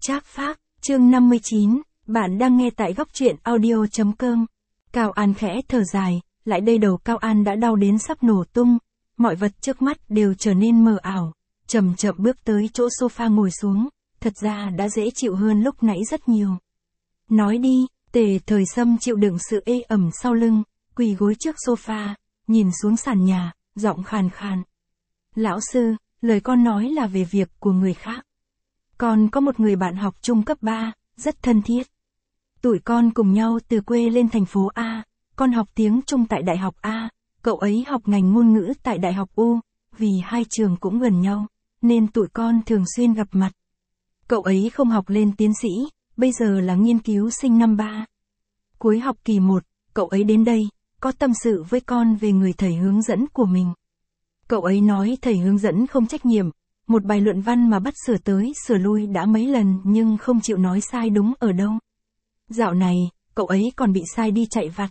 Trác Phác, chương 59, bạn đang nghe tại góc truyện audio.com. Cao An khẽ thở dài, lại đây đầu Cao An đã đau đến sắp nổ tung, mọi vật trước mắt đều trở nên mờ ảo, chậm chậm bước tới chỗ sofa ngồi xuống, thật ra đã dễ chịu hơn lúc nãy rất nhiều. Nói đi, Tề Thời Sâm chịu đựng sự ê ẩm sau lưng, quỳ gối trước sofa, nhìn xuống sàn nhà, giọng khàn khàn. Lão sư, lời con nói là về việc của người khác. Con có một người bạn học chung cấp 3, rất thân thiết. Tụi con cùng nhau từ quê lên thành phố A, con học tiếng Trung tại Đại học A, cậu ấy học ngành ngôn ngữ tại Đại học U, vì hai trường cũng gần nhau, nên tụi con thường xuyên gặp mặt. Cậu ấy không học lên tiến sĩ, bây giờ là nghiên cứu sinh năm 3. Cuối học kỳ 1, cậu ấy đến đây, có tâm sự với con về người thầy hướng dẫn của mình. Cậu ấy nói thầy hướng dẫn không trách nhiệm, một bài luận văn mà bắt sửa tới sửa lui đã mấy lần nhưng không chịu nói sai đúng ở đâu. Dạo này, cậu ấy còn bị sai đi chạy vặt,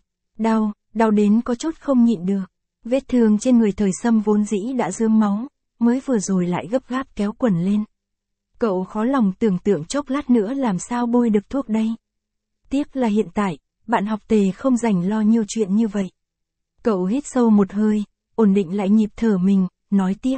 đau đến có chút không nhịn được. Vết thương trên người Thời Sâm vốn dĩ đã rơm máu, mới vừa rồi lại gấp gáp kéo quần lên. Cậu khó lòng tưởng tượng chốc lát nữa làm sao bôi được thuốc đây. Tiếc là hiện tại, bạn học Tề không rảnh lo nhiều chuyện như vậy. Cậu hít sâu một hơi, ổn định lại nhịp thở mình, nói tiếp.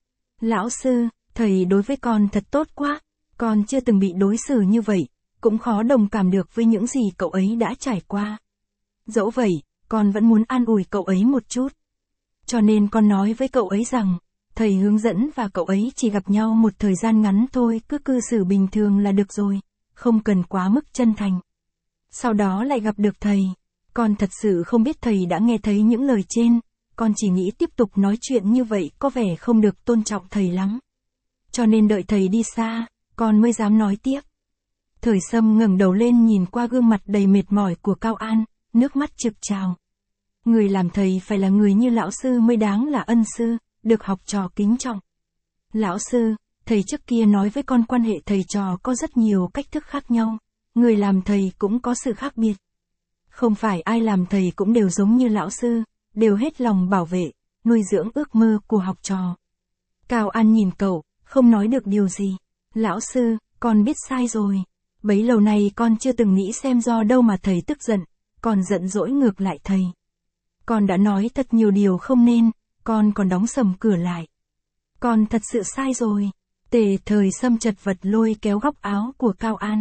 Lão sư, thầy đối với con thật tốt quá, con chưa từng bị đối xử như vậy, cũng khó đồng cảm được với những gì cậu ấy đã trải qua. Dẫu vậy, con vẫn muốn an ủi cậu ấy một chút. Cho nên con nói với cậu ấy rằng, thầy hướng dẫn và cậu ấy chỉ gặp nhau một thời gian ngắn thôi, cứ cư xử bình thường là được rồi, không cần quá mức chân thành. Sau đó lại gặp được thầy, con thật sự không biết thầy đã nghe thấy những lời trên, con chỉ nghĩ tiếp tục nói chuyện như vậy có vẻ không được tôn trọng thầy lắm. Cho nên đợi thầy đi xa, con mới dám nói tiếp. Thời Sâm ngẩng đầu lên nhìn qua gương mặt đầy mệt mỏi của Cao An, nước mắt trực trào. Người làm thầy phải là người như lão sư mới đáng là ân sư, được học trò kính trọng. Lão sư, thầy trước kia nói với con quan hệ thầy trò có rất nhiều cách thức khác nhau, người làm thầy cũng có sự khác biệt. Không phải ai làm thầy cũng đều giống như lão sư, đều hết lòng bảo vệ, nuôi dưỡng ước mơ của học trò. Cao An nhìn cậu, không nói được điều gì. Lão sư, con biết sai rồi. Bấy lâu nay con chưa từng nghĩ xem do đâu mà thầy tức giận, còn giận dỗi ngược lại thầy. Con đã nói thật nhiều điều không nên, con còn đóng sầm cửa lại. Con thật sự sai rồi. Tề Thời Sâm chật vật lôi kéo góc áo của Cao An.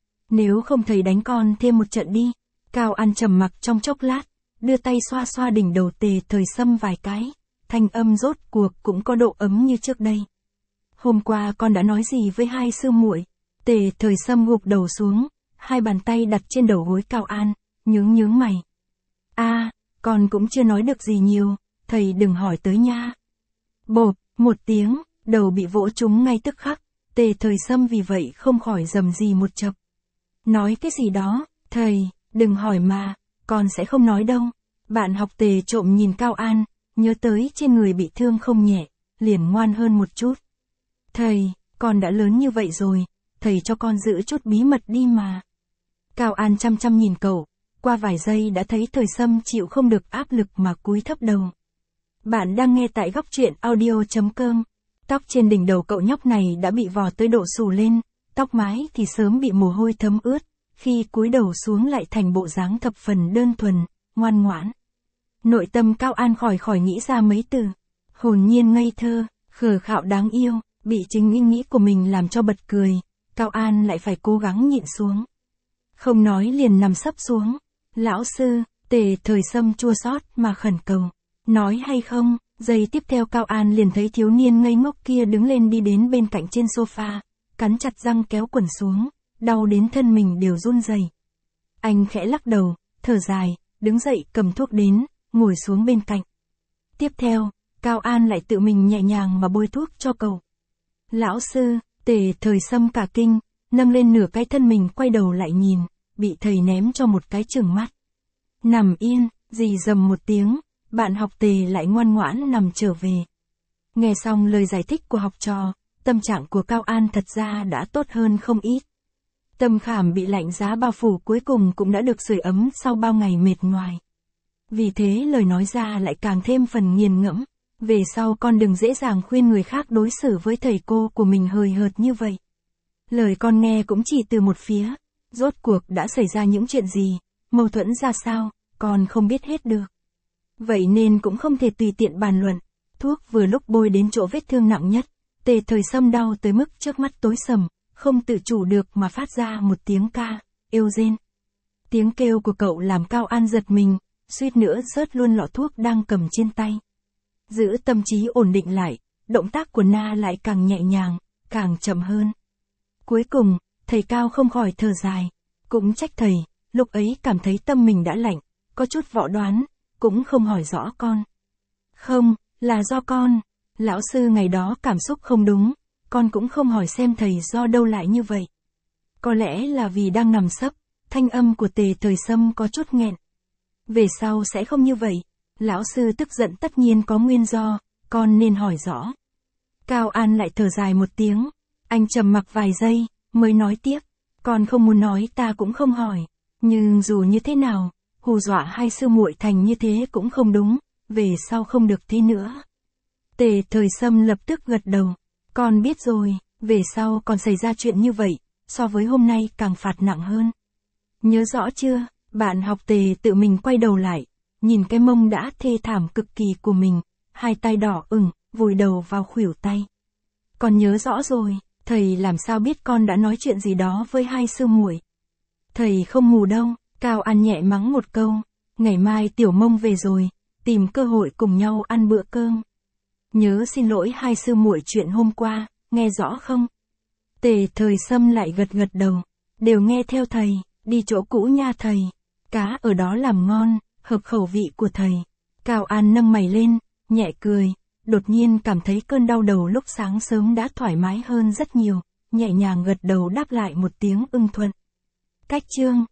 Nếu không thầy đánh con thêm một trận đi. Cao An trầm mặc trong chốc lát, đưa tay xoa xoa đỉnh đầu Tề Thời Sâm vài cái, thanh âm rốt cuộc cũng có độ ấm như trước đây. Hôm qua con đã nói gì với hai sư muội? Tề Thời Sâm gục đầu xuống, hai bàn tay đặt trên đầu gối Cao An, nhướng mày. Con cũng chưa nói được gì nhiều, thầy đừng hỏi tới nha. Bộp, một tiếng, đầu bị vỗ trúng ngay tức khắc, Tề Thời Sâm vì vậy không khỏi rầm rì một chập. Nói cái gì đó, thầy, đừng hỏi mà, con sẽ không nói đâu. Bạn học Tề trộm nhìn Cao An, nhớ tới trên người bị thương không nhẹ, liền ngoan hơn một chút. Thầy, con đã lớn như vậy rồi, thầy cho con giữ chút bí mật đi mà. Cao An chăm chăm nhìn cậu, qua vài giây đã thấy Thời Sâm chịu không được áp lực mà cúi thấp đầu. Bạn đang nghe tại góc truyện audio.com. Tóc trên đỉnh đầu cậu nhóc này đã bị vò tới độ xù lên, tóc mái thì sớm bị mồ hôi thấm ướt, khi cúi đầu xuống lại thành bộ dáng thập phần đơn thuần, ngoan ngoãn. Nội tâm Cao An khỏi nghĩ ra mấy từ. Hồn nhiên ngây thơ, khờ khạo đáng yêu, bị chính ý nghĩ của mình làm cho bật cười, Cao An lại phải cố gắng nhịn xuống. Không nói liền nằm sấp xuống. Lão sư, Tề Thời Sâm chua xót mà khẩn cầu. Nói hay không? Giây tiếp theo Cao An liền thấy thiếu niên ngây ngốc kia đứng lên đi đến bên cạnh trên sofa, cắn chặt răng kéo quần xuống, đau đến thân mình đều run rẩy. Anh khẽ lắc đầu, thở dài, đứng dậy cầm thuốc đến, ngồi xuống bên cạnh. Tiếp theo, Cao An lại tự mình nhẹ nhàng mà bôi thuốc cho cậu. Lão sư, Tề Thời Sâm cả kinh, nâng lên nửa cái thân mình quay đầu lại nhìn, bị thầy ném cho một cái chừng mắt. Nằm yên, rì rầm một tiếng, bạn học Tề lại ngoan ngoãn nằm trở về. Nghe xong lời giải thích của học trò, tâm trạng của Cao An thật ra đã tốt hơn không ít. Tâm khảm bị lạnh giá bao phủ cuối cùng cũng đã được sưởi ấm sau bao ngày mệt nhoài. Vì thế lời nói ra lại càng thêm phần nghiền ngẫm. Về sau con đừng dễ dàng khuyên người khác đối xử với thầy cô của mình hời hợt như vậy. Lời con nghe cũng chỉ từ một phía. Rốt cuộc đã xảy ra những chuyện gì, mâu thuẫn ra sao, con không biết hết được. Vậy nên cũng không thể tùy tiện bàn luận. Thuốc vừa lúc bôi đến chỗ vết thương nặng nhất. Tề Thời Sâm đau tới mức trước mắt tối sầm, không tự chủ được mà phát ra một tiếng ca, êu rên. Tiếng kêu của cậu làm Cao An giật mình, suýt nữa rớt luôn lọ thuốc đang cầm trên tay. Giữ tâm trí ổn định lại, động tác của Na lại càng nhẹ nhàng, càng chậm hơn. Cuối cùng, thầy Cao không khỏi thở dài. Cũng trách thầy, lúc ấy cảm thấy tâm mình đã lạnh, có chút võ đoán, cũng không hỏi rõ con. Không, là do con. Lão sư ngày đó cảm xúc không đúng, con cũng không hỏi xem thầy do đâu lại như vậy. Có lẽ là vì đang nằm sấp, thanh âm của Tề Thời Sâm có chút nghẹn. Về sau sẽ không như vậy. Lão sư tức giận tất nhiên có nguyên do, con nên hỏi rõ. Cao An lại thở dài một tiếng, anh trầm mặc vài giây, mới nói tiếp, con không muốn nói ta cũng không hỏi, nhưng dù như thế nào, hù dọa hai sư muội thành như thế cũng không đúng, về sau không được thế nữa. Tề Thời Sâm lập tức gật đầu, con biết rồi, về sau còn xảy ra chuyện như vậy, so với hôm nay càng phạt nặng hơn. Nhớ rõ chưa? Bạn học Tề tự mình quay đầu lại, nhìn cái mông đã thê thảm cực kỳ của mình, hai tay đỏ ửng, vùi đầu vào khuỷu tay. Con nhớ rõ rồi, thầy làm sao biết con đã nói chuyện gì đó với hai sư muội. Thầy không mù đâu, Cao An nhẹ mắng một câu, ngày mai Tiểu Mông về rồi, tìm cơ hội cùng nhau ăn bữa cơm. Nhớ xin lỗi hai sư muội chuyện hôm qua, nghe rõ không? Tề Thời Sâm lại gật gật đầu, đều nghe theo thầy, đi chỗ cũ nha thầy. Cá ở đó làm ngon, hợp khẩu vị của thầy. Cao An nâng mày lên, nhẹ cười, đột nhiên cảm thấy cơn đau đầu lúc sáng sớm đã thoải mái hơn rất nhiều, nhẹ nhàng gật đầu đáp lại một tiếng ưng thuận. Cách chương